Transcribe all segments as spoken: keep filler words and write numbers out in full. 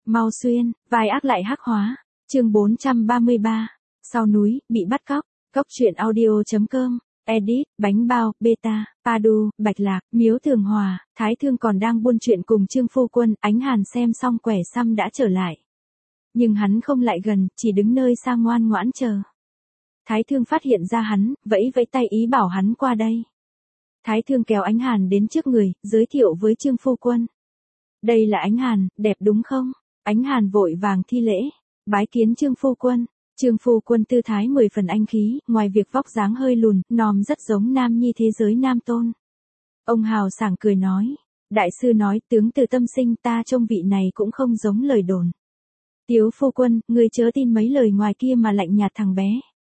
Mau xuyên, vai ác lại hắc hóa. Chương bốn trăm ba mươi ba. Sau núi, bị bắt cóc. Cóc truyện audio.com. Edit, bánh bao, beta, Padu, Bạch Lạc, Miếu Thường Hòa, Thái Thương còn đang buôn chuyện cùng Trương Phu Quân. Ánh Hàn xem xong quẻ xăm đã trở lại. Nhưng hắn không lại gần, chỉ đứng nơi xa ngoan ngoãn chờ. Thái Thương phát hiện ra hắn, vẫy vẫy tay ý bảo hắn qua đây. Thái Thương kéo Ánh Hàn đến trước người, giới thiệu với Trương Phu Quân. Đây là Ánh Hàn, đẹp đúng không? Ánh Hàn vội vàng thi lễ, bái kiến Trương Phu Quân. Trương Phu Quân tư thái mười phần anh khí, ngoài việc vóc dáng hơi lùn, nòm rất giống nam nhi thế giới nam tôn. Ông hào sảng cười nói, đại sư nói tướng từ tâm sinh, ta trông vị này cũng không giống lời đồn. Tiếu Phu Quân, ngươi chớ tin mấy lời ngoài kia mà lạnh nhạt thằng bé.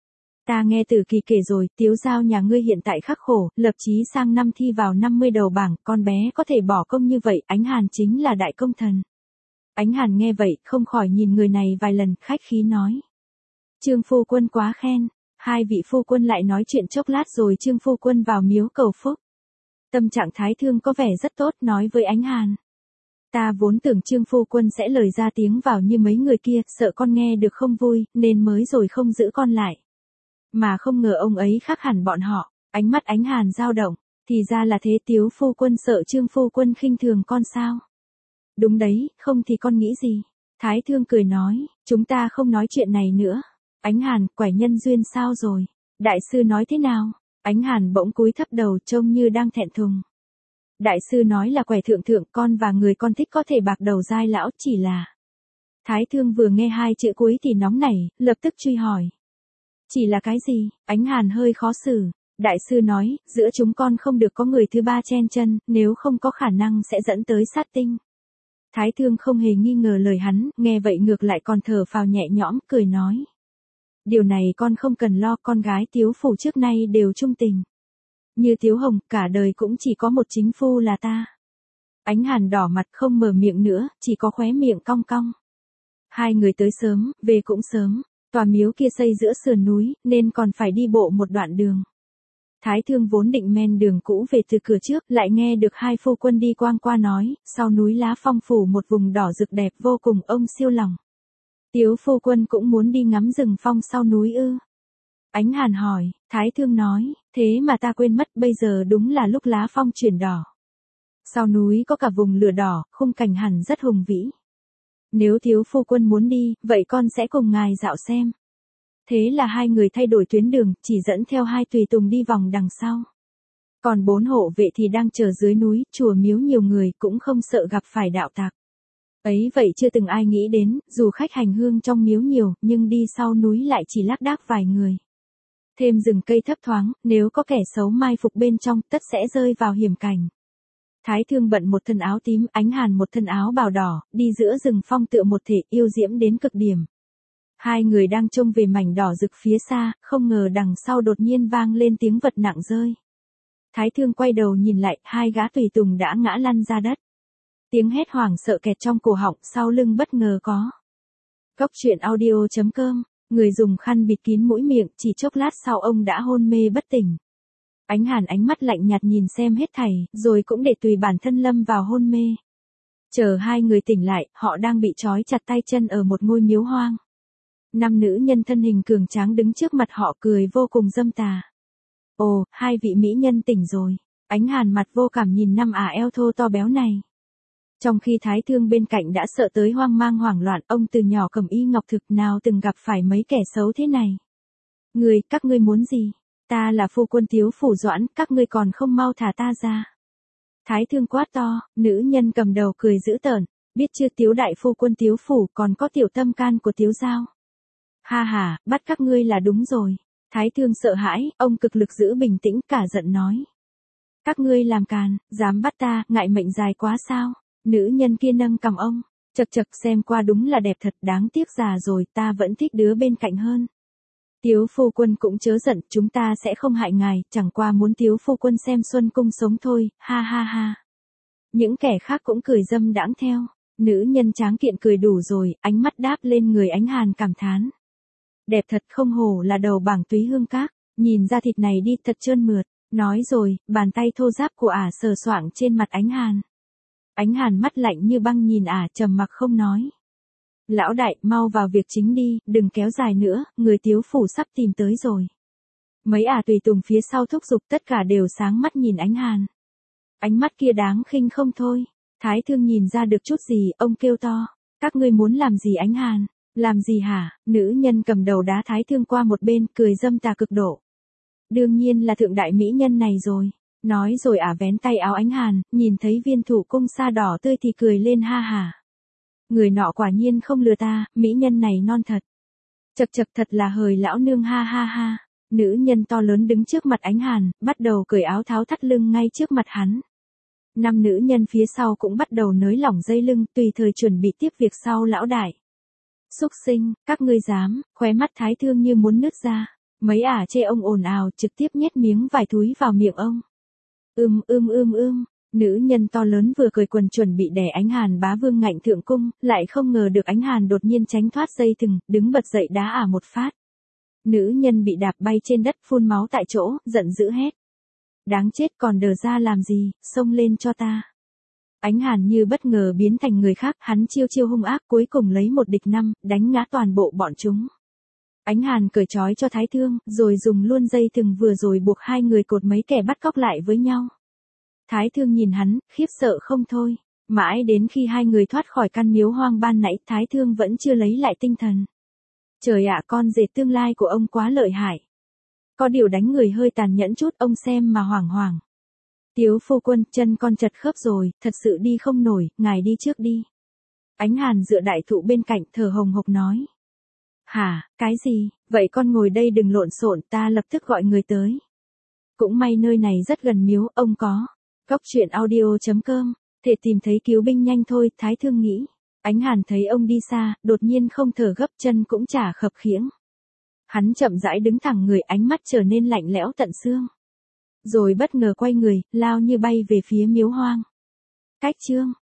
Ta nghe Tử Kỳ kể rồi, Tiếu Giao nhà ngươi hiện tại khắc khổ, lập chí sang năm thi vào năm mươi đầu bảng, con bé có thể bỏ công như vậy, Ánh Hàn chính là đại công thần. Ánh Hàn nghe vậy, không khỏi nhìn người này vài lần, khách khí nói. Trương Phu Quân quá khen. Hai vị phu quân lại nói chuyện chốc lát rồi Trương Phu Quân vào miếu cầu phúc. Tâm trạng Thái Thương có vẻ rất tốt, nói với Ánh Hàn. Ta vốn tưởng Trương Phu Quân sẽ lời ra tiếng vào như mấy người kia, sợ con nghe được không vui, nên mới rồi không giữ con lại. Mà không ngờ ông ấy khác hẳn bọn họ. Ánh mắt Ánh Hàn dao động, thì ra là thế. Tiếu Phu Quân sợ Trương Phu Quân khinh thường con sao? Đúng đấy, không thì con nghĩ gì? Thái Thương cười nói, chúng ta không nói chuyện này nữa. Ánh Hàn, quẻ nhân duyên sao rồi? Đại sư nói thế nào? Ánh Hàn bỗng cúi thấp đầu trông như đang thẹn thùng. Đại sư nói là quẻ thượng thượng, con và người con thích có thể bạc đầu giai lão, chỉ là. Thái Thương vừa nghe hai chữ cuối thì nóng nảy, lập tức truy hỏi. Chỉ là cái gì? Ánh Hàn hơi khó xử. Đại sư nói, giữa chúng con không được có người thứ ba chen chân, nếu không có khả năng sẽ dẫn tới sát tinh. Thái Thương không hề nghi ngờ lời hắn, nghe vậy ngược lại còn thở phào nhẹ nhõm, cười nói. Điều này con không cần lo, con gái Tiếu Phủ trước nay đều trung tình. Như Tiếu Hồng, cả đời cũng chỉ có một chính phu là ta. Ánh Hàn đỏ mặt không mở miệng nữa, chỉ có khóe miệng cong cong. Hai người tới sớm, về cũng sớm, tòa miếu kia xây giữa sườn núi, nên còn phải đi bộ một đoạn đường. Thái Thương vốn định men đường cũ về từ cửa trước, lại nghe được hai phu quân đi quang qua nói, sau núi lá phong phủ một vùng đỏ rực đẹp vô cùng, ông siêu lòng. Tiếu Phu Quân cũng muốn đi ngắm rừng phong sau núi ư? Ánh Hàn hỏi. Thái Thương nói, thế mà ta quên mất, bây giờ đúng là lúc lá phong chuyển đỏ. Sau núi có cả vùng lửa đỏ, khung cảnh hẳn rất hùng vĩ. Nếu Tiếu Phu Quân muốn đi, vậy con sẽ cùng ngài dạo xem. Thế là hai người thay đổi tuyến đường, chỉ dẫn theo hai tùy tùng đi vòng đằng sau. Còn bốn hộ vệ thì đang chờ dưới núi, chùa miếu nhiều người cũng không sợ gặp phải đạo tặc. Ấy vậy chưa từng ai nghĩ đến, dù khách hành hương trong miếu nhiều, nhưng đi sau núi lại chỉ lác đác vài người. Thêm rừng cây thấp thoáng, nếu có kẻ xấu mai phục bên trong, tất sẽ rơi vào hiểm cảnh. Thái Thương bận một thân áo tím, Ánh Hàn một thân áo bào đỏ, đi giữa rừng phong tựa một thể yêu diễm đến cực điểm. Hai người đang trông về mảnh đỏ rực phía xa, không ngờ đằng sau đột nhiên vang lên tiếng vật nặng rơi. Thái Thương quay đầu nhìn lại, hai gã tùy tùng đã ngã lăn ra đất. Tiếng hét hoảng sợ kẹt trong cổ họng, sau lưng bất ngờ có. Cóc truyện audio.com, người dùng khăn bịt kín mũi miệng, chỉ chốc lát sau ông đã hôn mê bất tỉnh. Ánh Hàn ánh mắt lạnh nhạt nhìn xem hết thảy, rồi cũng để tùy bản thân lâm vào hôn mê. Chờ hai người tỉnh lại, họ đang bị trói chặt tay chân ở một ngôi miếu hoang. Năm nữ nhân thân hình cường tráng đứng trước mặt họ cười vô cùng dâm tà. Ồ, hai vị mỹ nhân tỉnh rồi. Ánh Hàn mặt vô cảm nhìn năm ả eo thô to béo này. Trong khi Thái Thương bên cạnh đã sợ tới hoang mang hoảng loạn, ông từ nhỏ cầm y ngọc thực nào từng gặp phải mấy kẻ xấu thế này. Người, các ngươi muốn gì? Ta là phu quân Tiếu Phủ Doãn, các ngươi còn không mau thả ta ra. Thái Thương quát to, nữ nhân cầm đầu cười dữ tợn, biết chưa Tiếu đại phu quân Tiếu Phủ còn có tiểu tâm can của Tiếu Giao. Ha ha, bắt các ngươi là đúng rồi. Thái Thương sợ hãi, ông cực lực giữ bình tĩnh, cả giận nói. Các ngươi làm càn, dám bắt ta, ngại mệnh dài quá sao? Nữ nhân kia nâng cằm ông, chật chật xem qua đúng là đẹp thật, đáng tiếc già rồi, ta vẫn thích đứa bên cạnh hơn. Tiếu Phu Quân cũng chớ giận, chúng ta sẽ không hại ngài, chẳng qua muốn Tiếu Phu Quân xem Xuân Cung sống thôi, ha ha ha. Những kẻ khác cũng cười dâm đãng theo, nữ nhân tráng kiện cười đủ rồi, ánh mắt đáp lên người Ánh Hàn cảm thán. Đẹp thật, không hổ là đầu bảng Túy Hương Các, nhìn ra thịt này đi thật trơn mượt, nói rồi, bàn tay thô ráp của ả sờ soạng trên mặt Ánh Hàn. Ánh Hàn mắt lạnh như băng nhìn ả trầm mặc không nói. Lão đại, mau vào việc chính đi, đừng kéo dài nữa, người Tiếu phủ sắp tìm tới rồi. Mấy ả tùy tùng phía sau thúc giục tất cả đều sáng mắt nhìn Ánh Hàn. Ánh mắt kia đáng khinh không thôi. Thái Thương nhìn ra được chút gì, ông kêu to. Các ngươi muốn làm gì Ánh Hàn? Làm gì hả? Nữ nhân cầm đầu đá Thái Thương qua một bên, cười dâm tà cực độ. Đương nhiên là thượng đại mỹ nhân này rồi. Nói rồi ả vén tay áo Ánh Hàn, nhìn thấy viên thủ cung sa đỏ tươi thì cười lên ha hả. Người nọ quả nhiên không lừa ta, mỹ nhân này non thật. Chật chật thật là hời lão nương ha ha ha. Nữ nhân to lớn đứng trước mặt Ánh Hàn, bắt đầu cởi áo tháo thắt lưng ngay trước mặt hắn. Năm nữ nhân phía sau cũng bắt đầu nới lỏng dây lưng, tùy thời chuẩn bị tiếp việc sau lão đại. Xúc sinh, các ngươi dám, khóe mắt Thái Thương như muốn nứt ra. Mấy ả chê ông ồn ào trực tiếp nhét miếng vài túi vào miệng ông. Ưm ưm ưm ưm, nữ nhân to lớn vừa cười quần chuẩn bị đè Ánh Hàn bá vương ngạnh thượng cung, lại không ngờ được Ánh Hàn đột nhiên tránh thoát dây thừng, đứng bật dậy đá ả một phát. Nữ nhân bị đạp bay trên đất phun máu tại chỗ, giận dữ hét. Đáng chết còn đờ ra làm gì, xông lên cho ta. Ánh Hàn như bất ngờ biến thành người khác, hắn chiêu chiêu hung ác cuối cùng lấy một địch năm, đánh ngã toàn bộ bọn chúng. Ánh Hàn cởi trói cho Thái Thương, rồi dùng luôn dây thừng vừa rồi buộc hai người cột mấy kẻ bắt cóc lại với nhau. Thái Thương nhìn hắn, khiếp sợ không thôi. Mãi đến khi hai người thoát khỏi căn miếu hoang ban nãy, Thái Thương vẫn chưa lấy lại tinh thần. Trời ạ, con rể tương lai của ông quá lợi hại. Có điều đánh người hơi tàn nhẫn chút, ông xem mà hoảng hoảng. Tiếu phu quân, chân con chật khớp rồi, thật sự đi không nổi, ngài đi trước đi. Ánh Hàn dựa đại thụ bên cạnh, thở hồng hộc nói. Hả, cái gì, vậy con ngồi đây đừng lộn xộn, ta lập tức gọi người tới. Cũng may nơi này rất gần miếu, ông có. Góc truyện audio chấm com, thể tìm thấy cứu binh nhanh thôi, Thái Thương nghĩ. Ánh Hàn thấy ông đi xa, đột nhiên không thở gấp, chân cũng chả khập khiễng. Hắn chậm rãi đứng thẳng người, ánh mắt trở nên lạnh lẽo tận xương. Rồi bất ngờ quay người, lao như bay về phía miếu hoang. Cách chương